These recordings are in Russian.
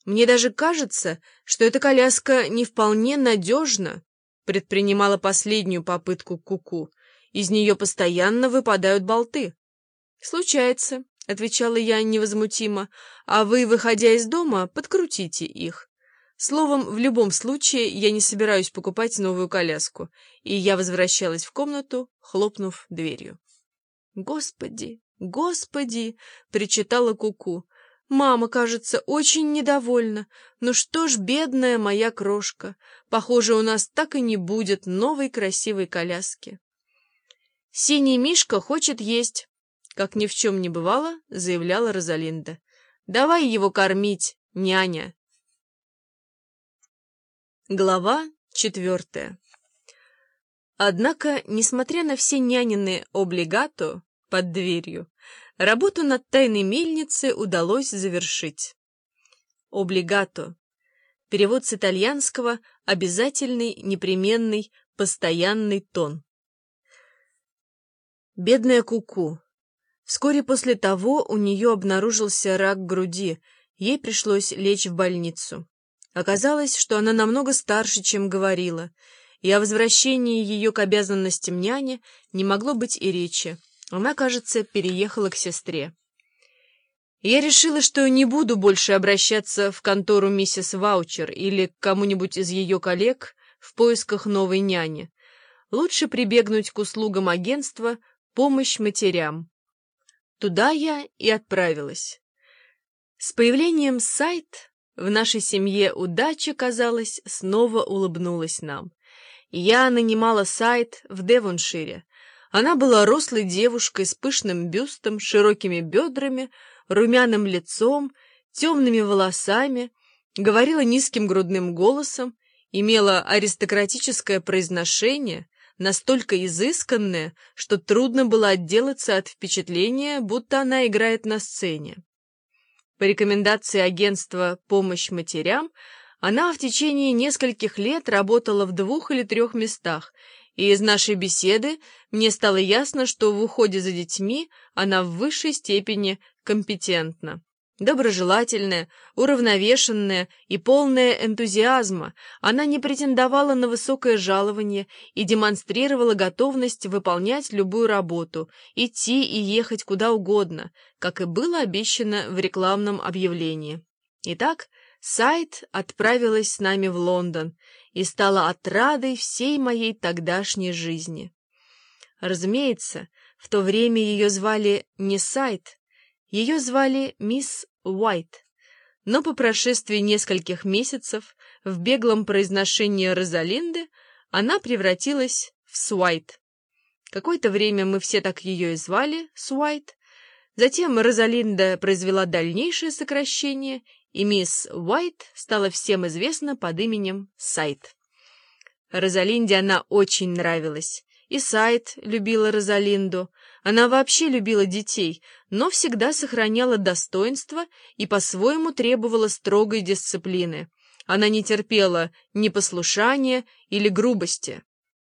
Мне даже кажется, что эта коляска не вполне надежна, предпринимала последнюю попытку Куку. Из нее постоянно выпадают болты. Случается, отвечала я невозмутимо, а вы, выходя из дома, подкрутите их. Словом, в любом случае я не собираюсь покупать новую коляску, и я возвращалась в комнату, хлопнув дверью. «Господи, Господи!» — причитала Куку. «Мама, кажется, очень недовольна. Ну что ж, бедная моя крошка, похоже, у нас так и не будет новой красивой коляски». «Синий мишка хочет есть», — как ни в чем не бывало, заявляла Розалинда. «Давай его кормить, няня». Глава 4. Однако, несмотря на все нянины облигато под дверью, работу над тайной мельницей удалось завершить. Облигато. Перевод с итальянского «обязательный, непременный, постоянный тон». Бедная Куку. Вскоре после того у нее обнаружился рак груди, ей пришлось лечь в больницу. Оказалось, что она намного старше, чем говорила, и о возвращении ее к обязанностям няни не могло быть и речи. Она, кажется, переехала к сестре. Я решила, что не буду больше обращаться в контору миссис Ваучер или к кому-нибудь из ее коллег в поисках новой няни. Лучше прибегнуть к услугам агентства «Помощь матерям». Туда я и отправилась. С появлением сайт в нашей семье удача, казалось, снова улыбнулась нам. Я нанимала сайт в Девоншире. Она была рослой девушкой с пышным бюстом, широкими бедрами, румяным лицом, темными волосами, говорила низким грудным голосом, имела аристократическое произношение, настолько изысканное, что трудно было отделаться от впечатления, будто она играет на сцене. По рекомендации агентства «Помощь матерям» она в течение нескольких лет работала в 2 или 3 местах, и из нашей беседы мне стало ясно, что в уходе за детьми она в высшей степени компетентна. Доброжелательная, уравновешенная и полная энтузиазма, она не претендовала на высокое жалование и демонстрировала готовность выполнять любую работу, идти и ехать куда угодно, как и было обещано в рекламном объявлении. Итак, сайт отправилась с нами в Лондон и стала отрадой всей моей тогдашней жизни. Разумеется, в то время ее звали не сайт, ее звали мисс Уайт, но по прошествии нескольких месяцев в беглом произношении Розалинды она превратилась в Суайт. Какое-то время мы все так ее и звали, Суайт. Затем Розалинда произвела дальнейшее сокращение, и мисс Уайт стала всем известна под именем Сайт. Розалинде она очень нравилась. И Сайт любила Розалинду. Она вообще любила детей, но всегда сохраняла достоинство и по-своему требовала строгой дисциплины. Она не терпела непослушания или грубости.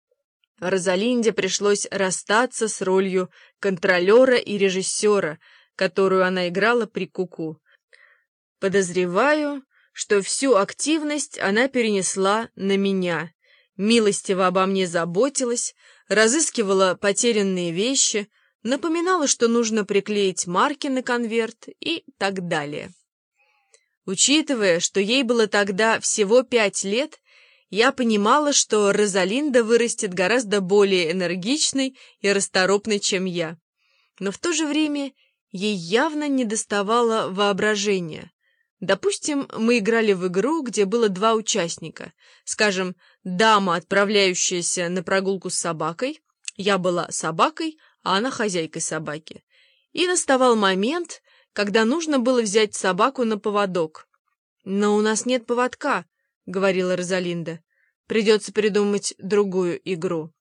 Розалинде пришлось расстаться с ролью контролера и режиссера, которую она играла при Куку. Подозреваю, что всю активность она перенесла на меня, милостиво обо мне заботилась, разыскивала потерянные вещи, напоминала, что нужно приклеить марки на конверт и так далее. Учитывая, что ей было тогда всего 5 лет, я понимала, что Розалинда вырастет гораздо более энергичной и расторопной, чем я. Но в то же время ей явно недоставало воображения. Допустим, мы играли в игру, где было 2 участника. Скажем, дама, отправляющаяся на прогулку с собакой, я была собакой, а она хозяйкой собаки. И наставал момент, когда нужно было взять собаку на поводок. «Но у нас нет поводка», — говорила Розалинда. «Придется придумать другую игру».